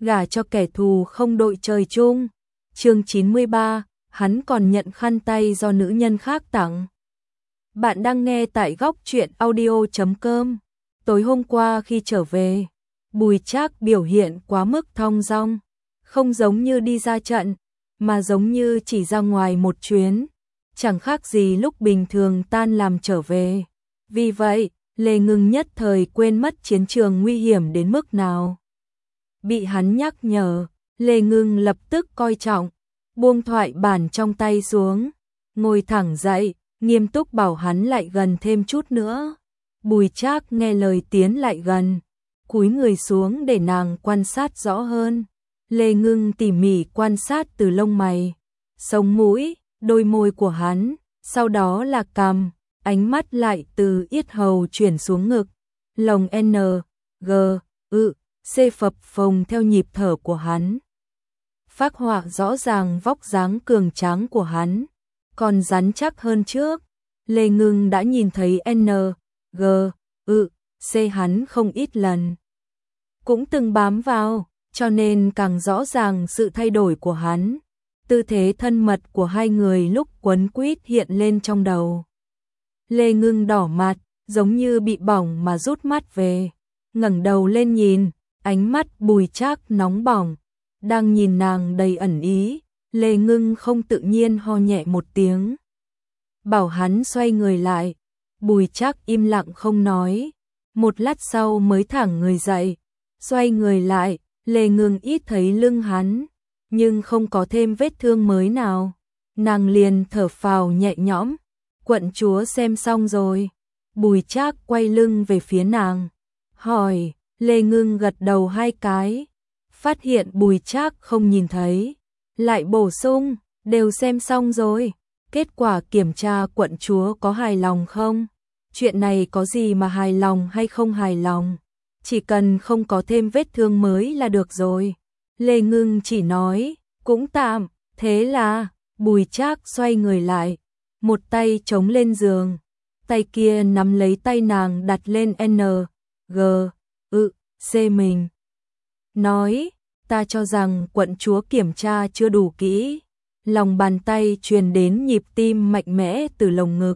gả cho kẻ thù không đội trời chung. Chương 93, hắn còn nhận khăn tay do nữ nhân khác tặng. Bạn đang nghe tại góc truyện audio.com. Tối hôm qua khi trở về, Bùi Trác biểu hiện quá mức thong dong, không giống như đi ra trận, mà giống như chỉ ra ngoài một chuyến, chẳng khác gì lúc bình thường tan làm trở về. Vì vậy, Lê Ngưng nhất thời quên mất chiến trường nguy hiểm đến mức nào. Bị hắn nhắc nhở, Lê Ngưng lập tức coi trọng, buông thoại bản trong tay xuống, ngồi thẳng dậy, nghiêm túc bảo hắn lại gần thêm chút nữa. Bùi Trác nghe lời tiến lại gần, cúi người xuống để nàng quan sát rõ hơn. Lê Ngưng tỉ mỉ quan sát từ lông mày, sống mũi, đôi môi của hắn, sau đó là cằm, ánh mắt lại từ yết hầu chuyển xuống ngực, lồng N, G, C phập phồng theo nhịp thở của hắn. Phác họa rõ ràng vóc dáng cường tráng của hắn, còn rắn chắc hơn trước. Lê Ngưng đã nhìn thấy N, G, C hắn không ít lần. Cũng từng bám vào, cho nên càng rõ ràng sự thay đổi của hắn. Tư thế thân mật của hai người lúc quấn quýt hiện lên trong đầu. Lê Ngưng đỏ mặt, giống như bị bỏng mà rút mắt về, ngẩng đầu lên nhìn, ánh mắt Bùi Trác nóng bỏng, đang nhìn nàng đầy ẩn ý. Lê Ngưng không tự nhiên ho nhẹ một tiếng, bảo hắn xoay người lại. Bùi Trác im lặng không nói, một lát sau mới thẳng người dậy, xoay người lại. Lê Ngưng ít thấy lưng hắn, nhưng không có thêm vết thương mới nào. Nàng liền thở phào nhẹ nhõm. Quận chúa xem xong rồi. Bùi Trác quay lưng về phía nàng, hỏi. Lê Ngưng gật đầu hai cái, phát hiện Bùi Trác không nhìn thấy, lại bổ sung, đều xem xong rồi. Kết quả kiểm tra quận chúa có hài lòng không? Chuyện này có gì mà hài lòng hay không hài lòng, chỉ cần không có thêm vết thương mới là được rồi. Lê Ngưng chỉ nói, cũng tạm. Thế là, Bùi Trác xoay người lại, một tay chống lên giường, tay kia nắm lấy tay nàng đặt lên N, G, C mình. Nói, ta cho rằng quận chúa kiểm tra chưa đủ kỹ. Lòng bàn tay truyền đến nhịp tim mạnh mẽ từ lồng ngực.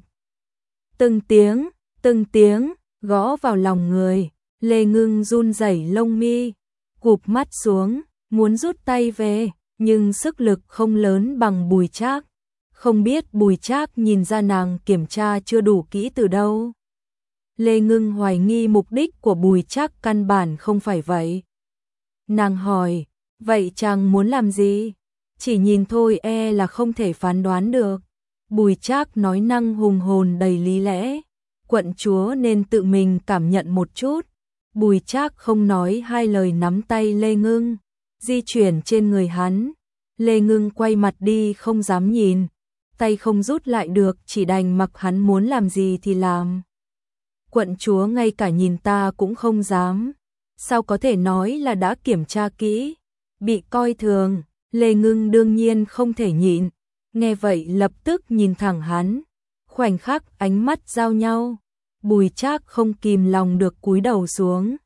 Từng tiếng, gõ vào lòng người. Lê Ngưng run rẩy lông mi, cụp mắt xuống, muốn rút tay về, nhưng sức lực không lớn bằng Bùi Trác. Không biết Bùi Trác nhìn ra nàng kiểm tra chưa đủ kỹ từ đâu. Lê Ngưng hoài nghi mục đích của Bùi Trác căn bản không phải vậy. Nàng hỏi, vậy chàng muốn làm gì? Chỉ nhìn thôi là không thể phán đoán được. Bùi Trác nói năng hùng hồn đầy lý lẽ, quận chúa nên tự mình cảm nhận một chút. Bùi Trác không nói hai lời nắm tay Lê Ngưng, di chuyển trên người hắn. Lê Ngưng quay mặt đi không dám nhìn, tay không rút lại được, chỉ đành mặc hắn muốn làm gì thì làm. Quận chúa ngay cả nhìn ta cũng không dám, sao có thể nói là đã kiểm tra kỹ? Bị coi thường. Lê Ngưng đương nhiên không thể nhịn, nghe vậy lập tức nhìn thẳng hắn. Khoảnh khắc ánh mắt giao nhau, Bùi Trác không kìm lòng được cúi đầu xuống.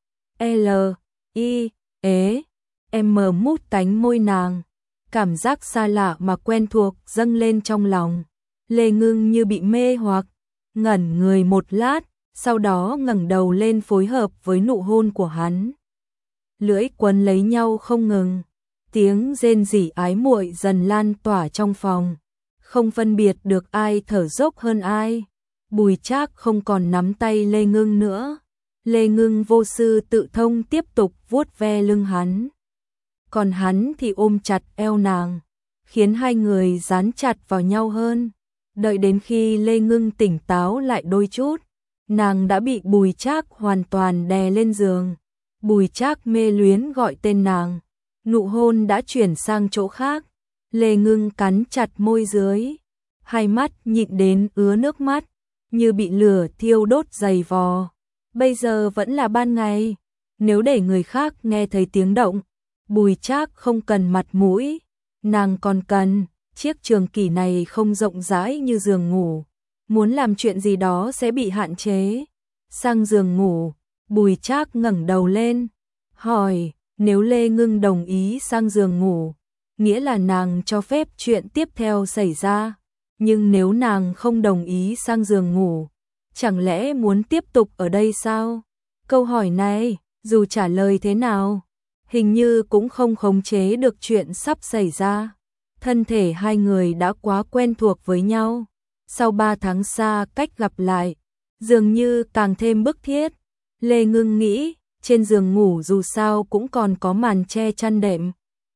Mút cánh môi nàng, cảm giác xa lạ mà quen thuộc dâng lên trong lòng. Lê Ngưng như bị mê hoặc, ngẩn người một lát, sau đó ngẩng đầu lên phối hợp với nụ hôn của hắn. Lưỡi quấn lấy nhau không ngừng, tiếng rên rỉ ái muội dần lan tỏa trong phòng, không phân biệt được ai thở dốc hơn ai. Bùi Trác không còn nắm tay Lê Ngưng nữa. Lê Ngưng vô sư tự thông tiếp tục vuốt ve lưng hắn, còn hắn thì ôm chặt eo nàng, khiến hai người dán chặt vào nhau hơn. Đợi đến khi Lê Ngưng tỉnh táo lại đôi chút, nàng đã bị Bùi Trác hoàn toàn đè lên giường. Bùi Trác mê luyến gọi tên nàng, nụ hôn đã chuyển sang chỗ khác. Lê Ngưng cắn chặt môi dưới, hai mắt nhịn đến ứa nước mắt, như bị lửa thiêu đốt dày vò. Bây giờ vẫn là ban ngày, nếu để người khác nghe thấy tiếng động, Bùi Trác không cần mặt mũi, nàng còn cần. Chiếc trường kỷ này không rộng rãi như giường ngủ, muốn làm chuyện gì đó sẽ bị hạn chế. Sang giường ngủ, Bùi Trác ngẩng đầu lên, hỏi, Nếu Lê Ngưng đồng ý sang giường ngủ, nghĩa là nàng cho phép chuyện tiếp theo xảy ra. Nhưng nếu nàng không đồng ý sang giường ngủ, chẳng lẽ muốn tiếp tục ở đây sao? Câu hỏi này, dù trả lời thế nào, hình như cũng không khống chế được chuyện sắp xảy ra. Thân thể hai người đã quá quen thuộc với nhau. Sau 3 tháng xa cách gặp lại, dường như càng thêm bức thiết. Lê Ngưng nghĩ, trên giường ngủ dù sao cũng còn có màn che chăn đệm.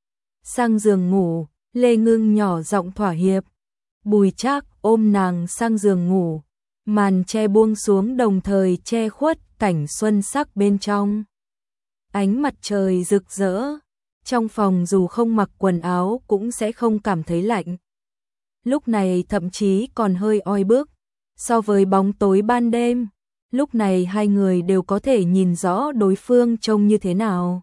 Sang giường ngủ, Lê Ngưng nhỏ giọng thỏa hiệp. Bùi Trác ôm nàng sang giường ngủ, màn che buông xuống đồng thời che khuất cảnh xuân sắc bên trong. Ánh mặt trời rực rỡ, trong phòng dù không mặc quần áo cũng sẽ không cảm thấy lạnh. Lúc này thậm chí còn hơi oi bức, so với bóng tối ban đêm, lúc này hai người đều có thể nhìn rõ đối phương trông như thế nào.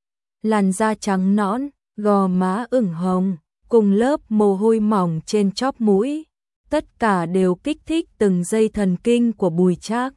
Làn da trắng nõn, gò má ửng hồng, cùng lớp mồ hôi mỏng trên chóp mũi, tất cả đều kích thích từng dây thần kinh của Bùi Trác.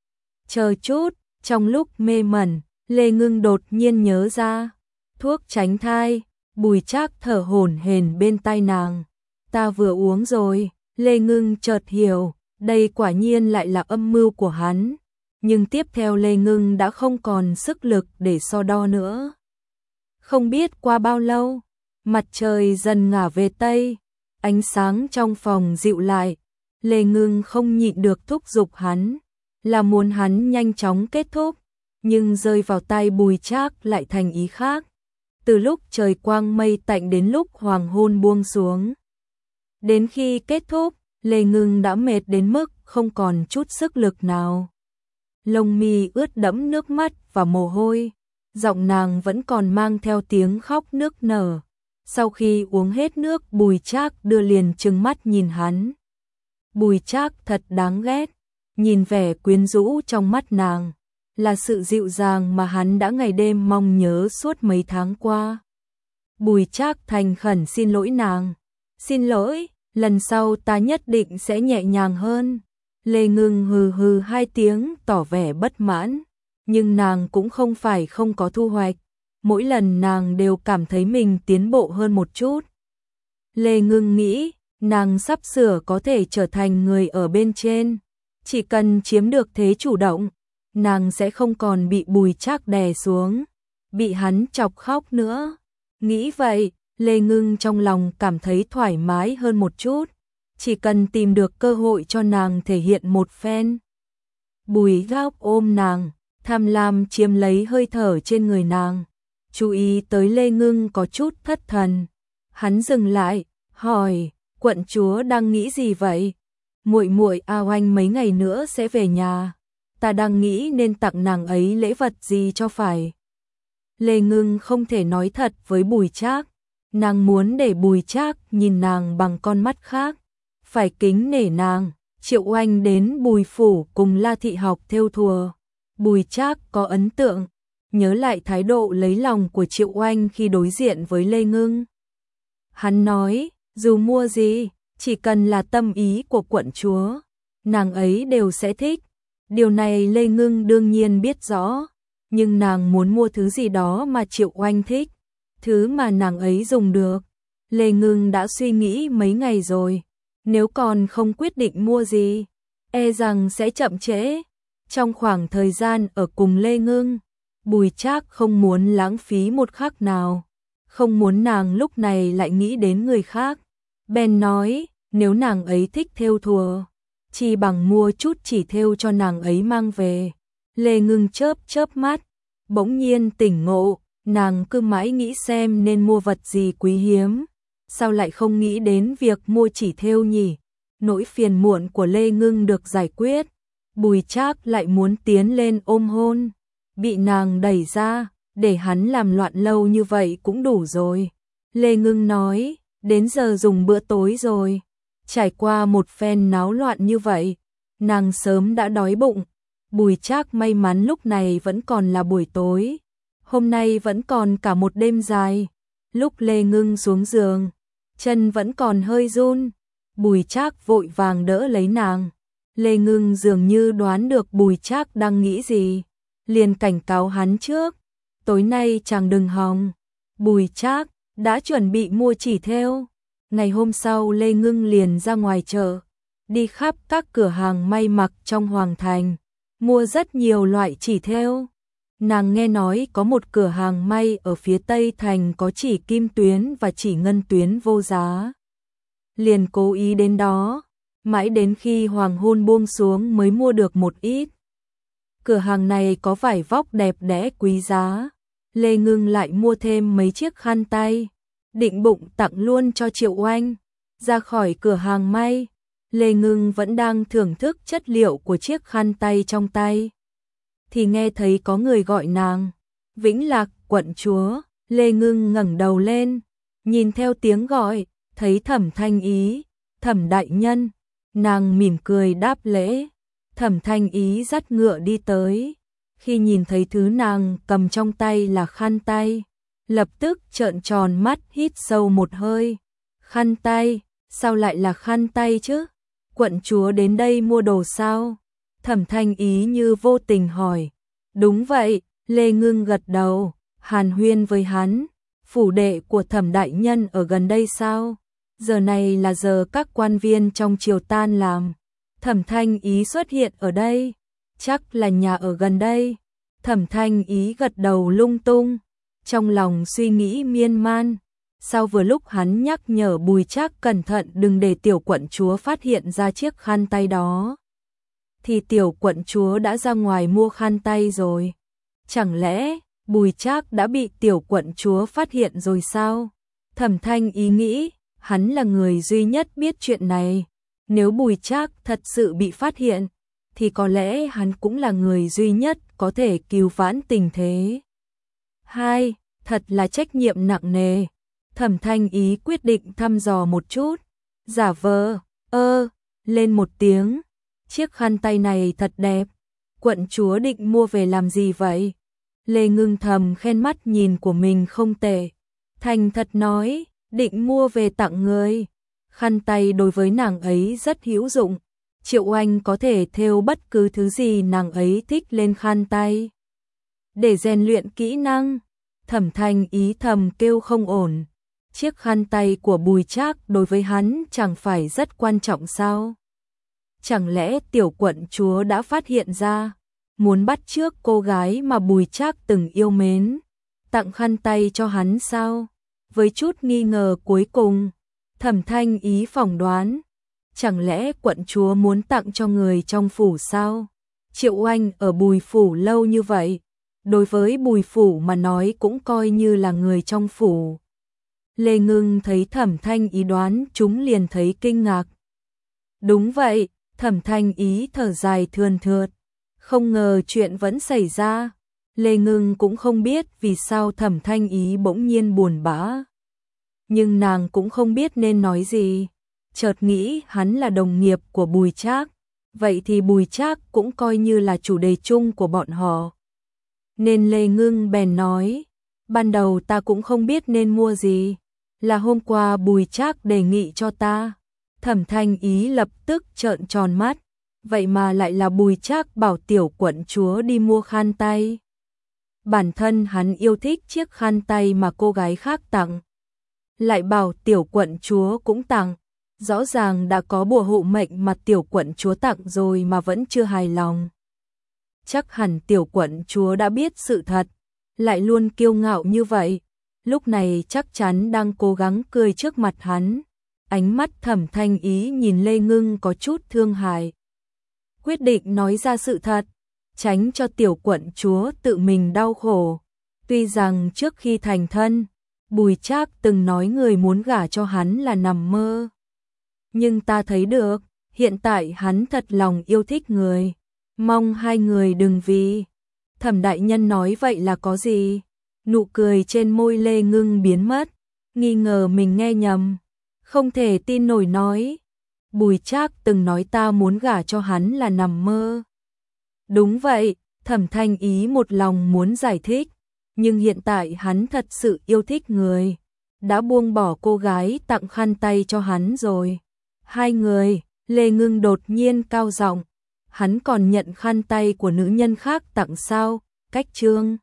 Chờ chút, trong lúc mê mẩn, Lê Ngưng đột nhiên nhớ ra, thuốc tránh thai. Bùi Trác thở hổn hển bên tai nàng. Ta vừa uống rồi. Lê Ngưng chợt hiểu, đây quả nhiên lại là âm mưu của hắn. Nhưng tiếp theo Lê Ngưng đã không còn sức lực để so đo nữa. Không biết qua bao lâu, mặt trời dần ngả về tây, ánh sáng trong phòng dịu lại. Lê Ngưng không nhịn được thúc giục hắn, là muốn hắn nhanh chóng kết thúc, nhưng rơi vào tay Bùi Trác lại thành ý khác. Từ lúc trời quang mây tạnh đến lúc hoàng hôn buông xuống, đến khi kết thúc, Lê Ngưng đã mệt đến mức không còn chút sức lực nào. Lông mi ướt đẫm nước mắt và mồ hôi, giọng nàng vẫn còn mang theo tiếng khóc nức nở. Sau khi uống hết nước, Bùi Trác đưa liền trừng mắt nhìn hắn. Bùi Trác thật đáng ghét, nhìn vẻ quyến rũ trong mắt nàng, là sự dịu dàng mà hắn đã ngày đêm mong nhớ suốt mấy tháng qua. Bùi Trác thành khẩn xin lỗi nàng. Xin lỗi, lần sau ta nhất định sẽ nhẹ nhàng hơn. Lê Ngưng hừ hừ 2 tiếng tỏ vẻ bất mãn, nhưng nàng cũng không phải không có thu hoạch. Mỗi lần nàng đều cảm thấy mình tiến bộ hơn một chút. Lê Ngưng nghĩ, nàng sắp sửa có thể trở thành người ở bên trên. Chỉ cần chiếm được thế chủ động, nàng sẽ không còn bị Bùi Trác đè xuống, bị hắn chọc khóc nữa. Nghĩ vậy, Lê Ngưng trong lòng cảm thấy thoải mái hơn một chút. Chỉ cần tìm được cơ hội cho nàng thể hiện một phen. Bùi Trác ôm nàng, tham lam chiếm lấy hơi thở trên người nàng. Chú ý tới Lê Ngưng có chút thất thần. Hắn dừng lại, hỏi, quận chúa đang nghĩ gì vậy? Muội muội A Oanh mấy ngày nữa sẽ về nhà. Ta đang nghĩ nên tặng nàng ấy lễ vật gì cho phải. Lê Ngưng không thể nói thật với Bùi Trác. Nàng muốn để Bùi Trác nhìn nàng bằng con mắt khác. Phải kính nể nàng. Triệu Oanh đến Bùi phủ cùng La Thị học thêu thùa. Bùi Trác có ấn tượng, nhớ lại thái độ lấy lòng của Triệu Oanh khi đối diện với Lê Ngưng. Hắn nói, dù mua gì, chỉ cần là tâm ý của quận chúa, nàng ấy đều sẽ thích. Điều này Lê Ngưng đương nhiên biết rõ, nhưng nàng muốn mua thứ gì đó mà Triệu Oanh thích, thứ mà nàng ấy dùng được. Lê Ngưng đã suy nghĩ mấy ngày rồi, nếu còn không quyết định mua gì, e rằng sẽ chậm trễ. Trong khoảng thời gian ở cùng Lê Ngưng, Bùi Trác không muốn lãng phí một khắc nào, không muốn nàng lúc này lại nghĩ đến người khác. Bèn nói, nếu nàng ấy thích thêu thùa, chỉ bằng mua chút chỉ thêu cho nàng ấy mang về. Lê Ngưng chớp chớp mắt, bỗng nhiên tỉnh ngộ, nàng cứ mãi nghĩ xem nên mua vật gì quý hiếm, sao lại không nghĩ đến việc mua chỉ thêu nhỉ? Nỗi phiền muộn của Lê Ngưng được giải quyết, Bùi Trác lại muốn tiến lên ôm hôn, bị nàng đẩy ra, để hắn làm loạn lâu như vậy cũng đủ rồi. Lê Ngưng nói, đến giờ dùng bữa tối rồi. Trải qua một phen náo loạn như vậy, nàng sớm đã đói bụng. Bùi Trác may mắn lúc này vẫn còn là buổi tối, hôm nay vẫn còn cả một đêm dài. Lúc Lê Ngưng xuống giường, chân vẫn còn hơi run, Bùi Trác vội vàng đỡ lấy nàng. Lê Ngưng dường như đoán được Bùi Trác đang nghĩ gì, liền cảnh cáo hắn trước, tối nay chàng đừng hòng. Bùi Trác đã chuẩn bị mua chỉ thêu. Ngày hôm sau Lê Ngưng liền ra ngoài chợ, đi khắp các cửa hàng may mặc trong Hoàng Thành, mua rất nhiều loại chỉ thêu. Nàng nghe nói có một cửa hàng may ở phía Tây Thành có chỉ kim tuyến và chỉ ngân tuyến vô giá. Liền cố ý đến đó, mãi đến khi hoàng hôn buông xuống mới mua được một ít. Cửa hàng này có vải vóc đẹp đẽ quý giá. Lê Ngưng lại mua thêm mấy chiếc khăn tay, định bụng tặng luôn cho Triệu Oanh. Ra khỏi cửa hàng may, Lê Ngưng vẫn đang thưởng thức chất liệu của chiếc khăn tay trong tay, thì nghe thấy có người gọi nàng. Vĩnh Lạc quận chúa. Lê Ngưng ngẩng đầu lên, nhìn theo tiếng gọi, thấy Thẩm Thanh Ý. Thẩm đại nhân. Nàng mỉm cười đáp lễ. Thẩm Thanh Ý dắt ngựa đi tới. Khi nhìn thấy thứ nàng cầm trong tay là khăn tay, lập tức trợn tròn mắt hít sâu một hơi. Khăn tay? Sao lại là khăn tay chứ? Quận chúa đến đây mua đồ sao? Thẩm Thanh Ý như vô tình hỏi. Đúng vậy, Lê Ngưng gật đầu, hàn huyên với hắn. Phủ đệ của Thẩm đại nhân ở gần đây sao? Giờ này là giờ các quan viên trong triều tan làm. Thẩm Thanh Ý xuất hiện ở đây, chắc là nhà ở gần đây. Thẩm Thanh Ý gật đầu lung tung, trong lòng suy nghĩ miên man. Sau vừa lúc hắn nhắc nhở Bùi Trác cẩn thận đừng để tiểu quận chúa phát hiện ra chiếc khăn tay đó, thì tiểu quận chúa đã ra ngoài mua khăn tay rồi. Chẳng lẽ Bùi Trác đã bị tiểu quận chúa phát hiện rồi sao? Thẩm Thanh Ý nghĩ, hắn là người duy nhất biết chuyện này. Nếu Bùi Trác thật sự bị phát hiện, thì có lẽ hắn cũng là người duy nhất có thể cứu vãn tình thế. Hai, thật là trách nhiệm nặng nề. Thẩm Thanh Ý quyết định thăm dò một chút, giả vờ, lên một tiếng. Chiếc khăn tay này thật đẹp, quận chúa định mua về làm gì vậy? Lê Ngưng thầm khen mắt nhìn của mình không tệ, thành thật nói, định mua về tặng người. Khăn tay đối với nàng ấy rất hữu dụng, Triệu Oanh có thể thêu bất cứ thứ gì nàng ấy thích lên khăn tay, để rèn luyện kỹ năng. Thẩm Thanh Ý thầm kêu không ổn, chiếc khăn tay của Bùi Trác đối với hắn chẳng phải rất quan trọng sao? Chẳng lẽ tiểu quận chúa đã phát hiện ra, muốn bắt chước cô gái mà Bùi Trác từng yêu mến, tặng khăn tay cho hắn sao? Với chút nghi ngờ cuối cùng, Thẩm Thanh Ý phỏng đoán, chẳng lẽ quận chúa muốn tặng cho người trong phủ sao? Triệu Oanh ở Bùi phủ lâu như vậy, đối với Bùi phủ mà nói cũng coi như là người trong phủ. Lê Ngưng thấy Thẩm Thanh Ý đoán chúng liền thấy kinh ngạc. Đúng vậy, Thẩm Thanh Ý thở dài thườn thượt, không ngờ chuyện vẫn xảy ra. Lê Ngưng cũng không biết vì sao Thẩm Thanh Ý bỗng nhiên buồn bã, nhưng nàng cũng không biết nên nói gì. Chợt nghĩ hắn là đồng nghiệp của Bùi Trác, vậy thì Bùi Trác cũng coi như là chủ đề chung của bọn họ. Nên Lê Ngưng bèn nói, ban đầu ta cũng không biết nên mua gì, là hôm qua Bùi Trác đề nghị cho ta. Thẩm Thanh Ý lập tức trợn tròn mắt, vậy mà lại là Bùi Trác bảo tiểu quận chúa đi mua khăn tay. Bản thân hắn yêu thích chiếc khăn tay mà cô gái khác tặng, lại bảo tiểu quận chúa cũng tặng. Rõ ràng đã có bùa hộ mệnh mà tiểu quận chúa tặng rồi mà vẫn chưa hài lòng. Chắc hẳn tiểu quận chúa đã biết sự thật, lại luôn kiêu ngạo như vậy, lúc này chắc chắn đang cố gắng cười trước mặt hắn. Ánh mắt Thẩm Thanh Ý nhìn Lê Ngưng có chút thương hại, quyết định nói ra sự thật, tránh cho tiểu quận chúa tự mình đau khổ. Tuy rằng trước khi thành thân, Bùi Trác từng nói người muốn gả cho hắn là nằm mơ, nhưng ta thấy được, hiện tại hắn thật lòng yêu thích người, mong hai người đừng vì. Thẩm đại nhân nói vậy là có gì? Nụ cười trên môi Lê Ngưng biến mất, nghi ngờ mình nghe nhầm, không thể tin nổi nói, Bùi Trác từng nói ta muốn gả cho hắn là nằm mơ. Đúng vậy, Thẩm Thanh Ý một lòng muốn giải thích, nhưng hiện tại hắn thật sự yêu thích người, đã buông bỏ cô gái tặng khăn tay cho hắn rồi. Hai người, Lê Ngưng đột nhiên cao giọng, hắn còn nhận khăn tay của nữ nhân khác tặng sao? Cách chương